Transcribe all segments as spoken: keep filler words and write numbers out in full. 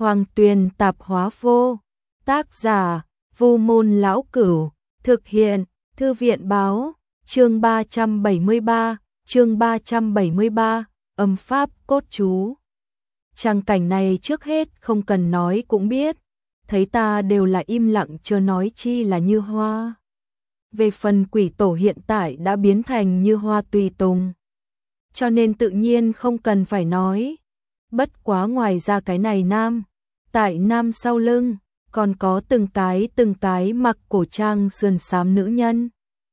Hoàng Tuyền Tạp Hóa Vô. Tác giả: Vu Môn Lão Cửu. Thực hiện: Thư viện Báo. Chương ba trăm bảy mươi ba, chương ba trăm bảy mươi ba, âm pháp cốt chú. Trang cảnh này trước hết không cần nói cũng biết, thấy ta đều là im lặng chớ nói chi là Như Hoa. Về phần quỷ tổ hiện tại đã biến thành Như Hoa tùy tùng, cho nên tự nhiên không cần phải nói. Bất quá ngoài ra cái này nam, tại nam sau lưng, còn có từng cái từng cái mặc cổ trang sườn xám nữ nhân.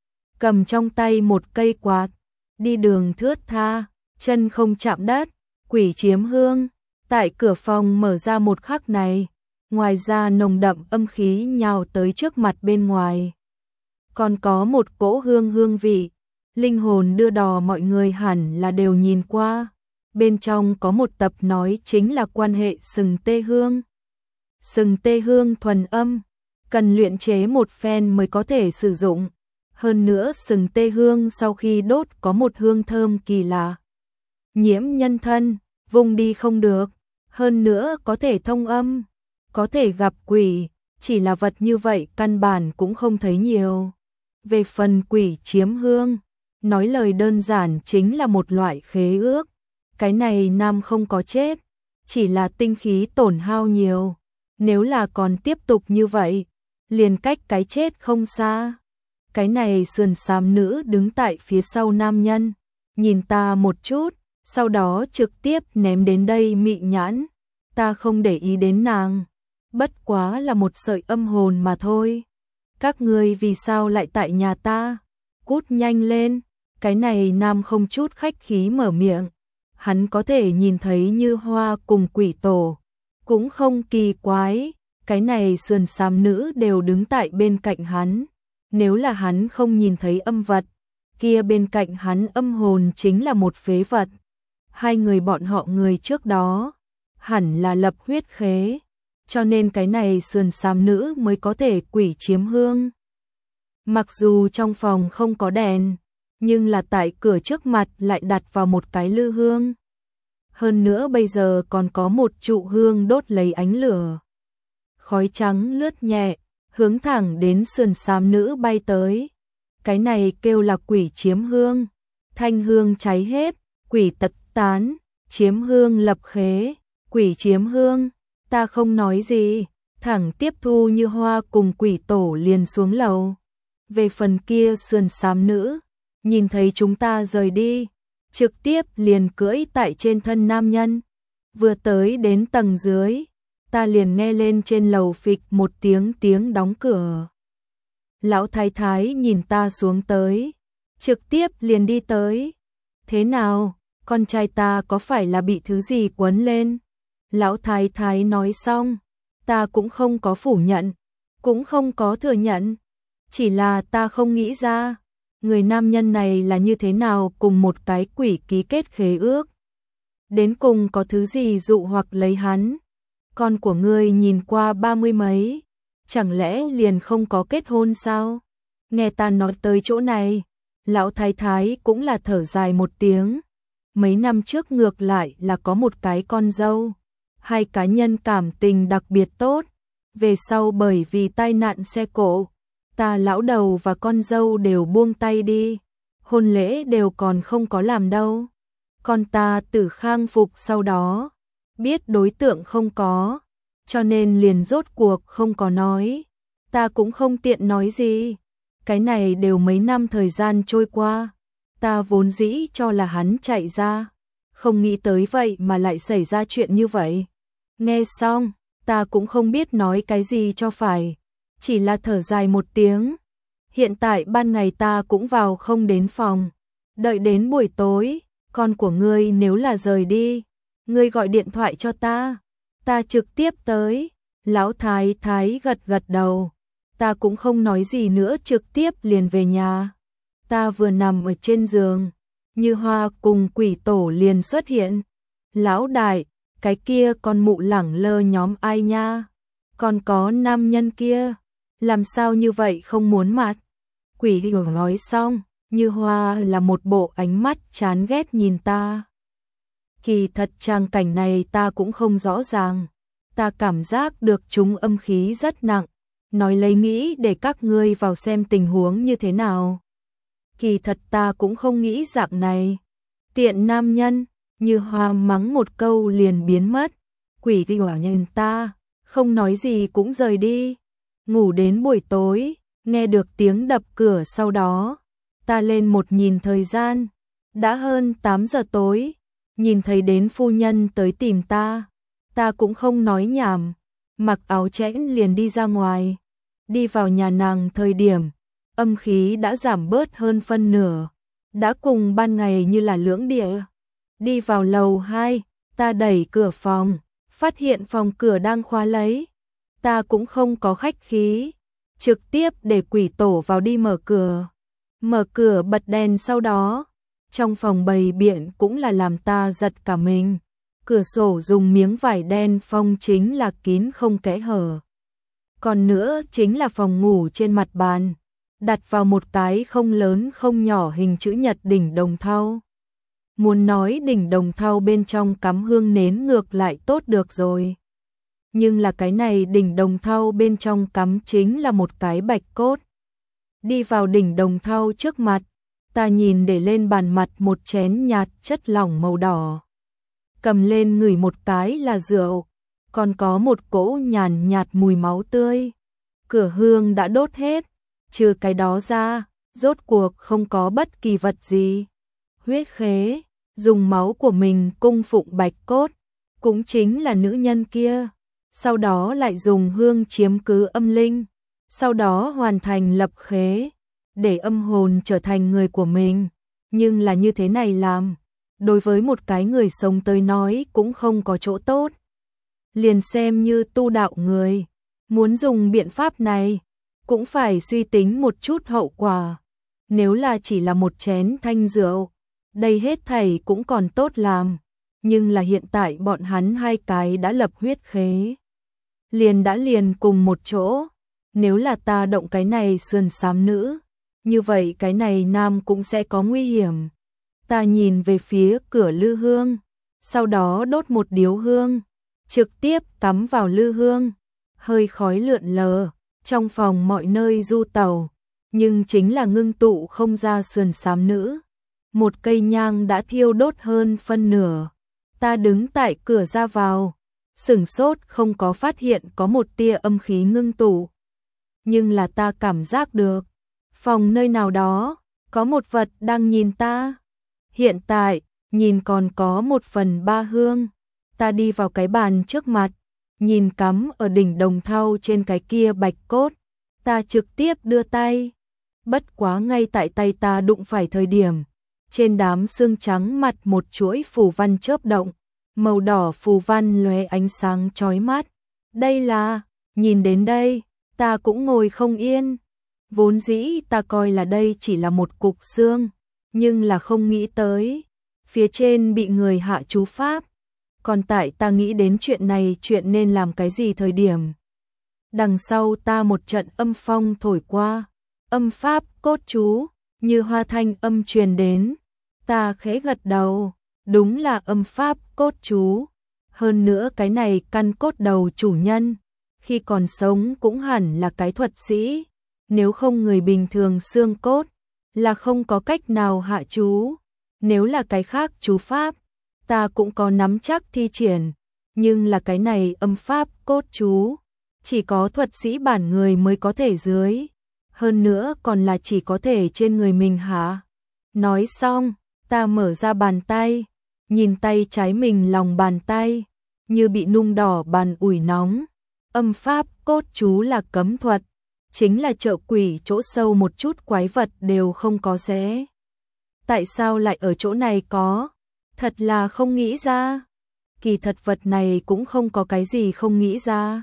Cầm trong tay một cây quạt, đi đường thướt tha, chân không chạm đất, quỷ chiếm hương. Tại cửa phòng mở ra một khắc này, ngoài ra nồng đậm âm khí nhào tới trước mặt bên ngoài. Còn có một cỗ hương hương vị, linh hồn đưa đò mọi người hẳn là đều nhìn qua. Bên trong có một tập nói chính là quan hệ sừng tê hương. Sừng tê hương thuần âm, cần luyện chế một phen mới có thể sử dụng. Hơn nữa sừng tê hương sau khi đốt có một hương thơm kỳ lạ. Nhiễm nhân thân, vùng đi không được. Hơn nữa có thể thông âm, có thể gặp quỷ, chỉ là vật như vậy căn bản cũng không thấy nhiều. Về phần quỷ chiếm hương, nói lời đơn giản chính là một loại khế ước. Cái này nam không có chết, chỉ là tinh khí tổn hao nhiều. Nếu là còn tiếp tục như vậy, liền cách cái chết không xa. Cái này sườn xám nữ đứng tại phía sau nam nhân, nhìn ta một chút, sau đó trực tiếp ném đến đây mị nhãn. Ta không để ý đến nàng, bất quá là một sợi âm hồn mà thôi. Các ngươi vì sao lại tại nhà ta? Cút nhanh lên. Cái này nam không chút khách khí mở miệng. Hắn có thể nhìn thấy Như Hoa cùng quỷ tổ, cũng không kỳ quái. Cái này sườn xám nữ đều đứng tại bên cạnh hắn. Nếu là hắn không nhìn thấy âm vật, kia bên cạnh hắn âm hồn chính là một phế vật. Hai người bọn họ người trước đó hẳn là lập huyết khế, cho nên cái này sườn xám nữ mới có thể quỷ chiếm hương. Mặc dù trong phòng không có đèn, nhưng là tại cửa trước mặt lại đặt vào một cái lư hương. Hơn nữa bây giờ còn có một trụ hương đốt lấy ánh lửa. Khói trắng lướt nhẹ, hướng thẳng đến sườn xám nữ bay tới. Cái này kêu là quỷ chiếm hương. Thanh hương cháy hết, quỷ tật tán, chiếm hương lập khế. Quỷ chiếm hương, ta không nói gì, thẳng tiếp thu Như Hoa cùng quỷ tổ liền xuống lầu. Về phần kia sườn xám nữ, nhìn thấy chúng ta rời đi, trực tiếp liền cưỡi tại trên thân nam nhân. Vừa tới đến tầng dưới, ta liền nghe lên trên lầu phịch một tiếng tiếng đóng cửa. Lão thái thái nhìn ta xuống tới, trực tiếp liền đi tới. Thế nào, con trai ta có phải là bị thứ gì quấn lên? Lão thái thái nói xong, ta cũng không có phủ nhận, cũng không có thừa nhận. Chỉ là ta không nghĩ ra, người nam nhân này là như thế nào cùng một cái quỷ ký kết khế ước. Đến cùng có thứ gì dụ hoặc lấy hắn. Con của ngươi nhìn qua ba mươi mấy, chẳng lẽ liền không có kết hôn sao? Nghe ta nói tới chỗ này, lão thái thái cũng là thở dài một tiếng. Mấy năm trước ngược lại là có một cái con dâu. Hai cá nhân cảm tình đặc biệt tốt. Về sau bởi vì tai nạn xe cộ, ta lão đầu và con dâu đều buông tay đi. Hôn lễ đều còn không có làm đâu. Con ta tử khang phục sau đó, biết đối tượng không có, cho nên liền rốt cuộc không có nói. Ta cũng không tiện nói gì. Cái này đều mấy năm thời gian trôi qua. Ta vốn dĩ cho là hắn chạy ra, không nghĩ tới vậy mà lại xảy ra chuyện như vậy. Nghe xong, ta cũng không biết nói cái gì cho phải, chỉ là thở dài một tiếng. Hiện tại ban ngày ta cũng vào không đến phòng, đợi đến buổi tối, con của ngươi nếu là rời đi, ngươi gọi điện thoại cho ta, ta trực tiếp tới. Lão thái thái gật gật đầu, ta cũng không nói gì nữa trực tiếp liền về nhà. Ta vừa nằm ở trên giường, Như Hoa cùng quỷ tổ liền xuất hiện. Lão đại, cái kia con mụ lẳng lơ nhóm ai nha? Còn có nam nhân kia, làm sao như vậy không muốn mặt? Quỷ hiểu nói xong, Như Hoa là một bộ ánh mắt chán ghét nhìn ta. Kỳ thật trang cảnh này ta cũng không rõ ràng. ta cảm giác được chúng âm khí rất nặng, nói lấy nghĩ để các ngươi vào xem tình huống như thế nào. Kỳ thật ta cũng không nghĩ dạng này. Tiện nam nhân, Như Hoa mắng một câu liền biến mất. Quỷ thì hỏa nhìn ta, không nói gì cũng rời đi. Ngủ đến buổi tối, nghe được tiếng đập cửa sau đó. Ta lên một nhìn thời gian, đã hơn tám giờ tối, nhìn thấy đến phu nhân tới tìm ta. Ta cũng không nói nhảm, mặc áo chẽn liền đi ra ngoài. Đi vào nhà nàng thời điểm, âm khí đã giảm bớt hơn phân nửa, đã cùng ban ngày như là lưỡng địa. Đi vào lầu hai, ta đẩy cửa phòng, phát hiện phòng cửa đang khóa lấy. Ta cũng không có khách khí, trực tiếp để quỷ tổ vào đi mở cửa. Mở cửa bật đèn sau đó, trong phòng bày biện cũng là làm ta giật cả mình. Cửa sổ dùng miếng vải đen phong chính là kín không kẽ hở. Còn nữa chính là phòng ngủ trên mặt bàn, đặt vào một cái không lớn không nhỏ hình chữ nhật đỉnh đồng thau. Muốn nói đỉnh đồng thau bên trong cắm hương nến ngược lại tốt được rồi. Nhưng là cái này đỉnh đồng thau bên trong cắm chính là một cái bạch cốt. Đi vào đỉnh đồng thau trước mặt, ta nhìn để lên bàn mặt một chén nhạt chất lỏng màu đỏ. Cầm lên ngửi một cái là rượu, còn có một cỗ nhàn nhạt mùi máu tươi. Cửa hương đã đốt hết, trừ cái đó ra, rốt cuộc không có bất kỳ vật gì. Huyết khế, dùng máu của mình cung phụng bạch cốt, cũng chính là nữ nhân kia. Sau đó lại dùng hương chiếm cứ âm linh, sau đó hoàn thành lập khế, để âm hồn trở thành người của mình. Nhưng là như thế này làm, đối với một cái người sống tới nói cũng không có chỗ tốt. Liền xem như tu đạo người, muốn dùng biện pháp này, cũng phải suy tính một chút hậu quả. Nếu là chỉ là một chén thanh rượu, đây hết thảy cũng còn tốt làm. Nhưng là hiện tại bọn hắn hai cái đã lập huyết khế, liền đã liền cùng một chỗ. Nếu là ta động cái này sườn xám nữ, như vậy cái này nam cũng sẽ có nguy hiểm. Ta nhìn về phía cửa lư hương, sau đó đốt một điếu hương, trực tiếp cắm vào lư hương. Hơi khói lượn lờ, trong phòng mọi nơi du tẩu, nhưng chính là ngưng tụ không ra sườn xám nữ. Một cây nhang đã thiêu đốt hơn phân nửa. Ta đứng tại cửa ra vào, sửng sốt không có phát hiện có một tia âm khí ngưng tụ. Nhưng là ta cảm giác được, phòng nơi nào đó, có một vật đang nhìn ta. Hiện tại, nhìn còn có một phần ba hương. Ta đi vào cái bàn trước mặt, nhìn cắm ở đỉnh đồng thau trên cái kia bạch cốt. Ta trực tiếp đưa tay. Bất quá ngay tại tay ta đụng phải thời điểm, trên đám xương trắng mặt một chuỗi phù văn chớp động, màu đỏ phù văn lóe ánh sáng chói mắt. Đây là, nhìn đến đây, ta cũng ngồi không yên. Vốn dĩ ta coi là đây chỉ là một cục xương, nhưng là không nghĩ tới, phía trên bị người hạ chú pháp. Còn tại ta nghĩ đến chuyện này chuyện nên làm cái gì thời điểm. Đằng sau ta một trận âm phong thổi qua, âm pháp cốt chú, như hoa thanh âm truyền đến. Ta khẽ gật đầu, đúng là âm pháp cốt chú. Hơn nữa cái này căn cốt đầu chủ nhân, khi còn sống cũng hẳn là cái thuật sĩ. Nếu không người bình thường xương cốt, là không có cách nào hạ chú. Nếu là cái khác chú pháp, ta cũng có nắm chắc thi triển. Nhưng là cái này âm pháp cốt chú, chỉ có thuật sĩ bản người mới có thể dưới. Hơn nữa còn là chỉ có thể trên người mình hả? Nói xong, ta mở ra bàn tay, nhìn tay trái mình lòng bàn tay, như bị nung đỏ bàn ủi nóng. Âm pháp cốt chú là cấm thuật, chính là chợ quỷ chỗ sâu một chút quái vật đều không có rẽ. Tại sao lại ở chỗ này có? Thật là không nghĩ ra. Kỳ thật vật này cũng không có cái gì không nghĩ ra.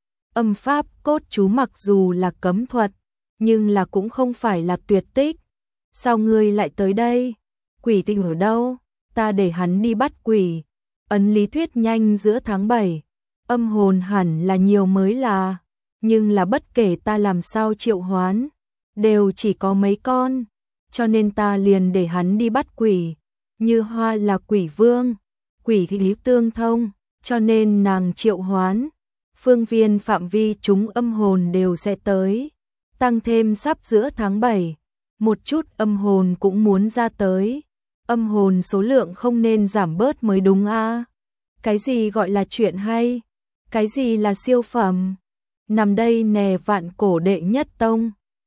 Âm pháp cốt chú mặc dù là cấm thuật, nhưng là cũng không phải là tuyệt tích. Sao ngươi lại tới đây? Quỷ tinh ở đâu? Ta để hắn đi bắt quỷ. Ấn lý thuyết nhanh giữa tháng bảy. Âm hồn hẳn là nhiều mới là. Nhưng là bất kể ta làm sao triệu hoán, đều chỉ có mấy con. Cho nên ta liền để hắn đi bắt quỷ. Như Hoa là quỷ vương, quỷ thì lý tương thông, cho nên nàng triệu hoán, phương viên phạm vi chúng âm hồn đều sẽ tới. Tăng thêm sắp giữa tháng bảy, một chút âm hồn cũng muốn ra tới. Âm hồn số lượng không nên giảm bớt mới đúng a. Cái gì gọi là chuyện hay? Cái gì là siêu phẩm? Nằm đây nè vạn cổ đệ nhất tông.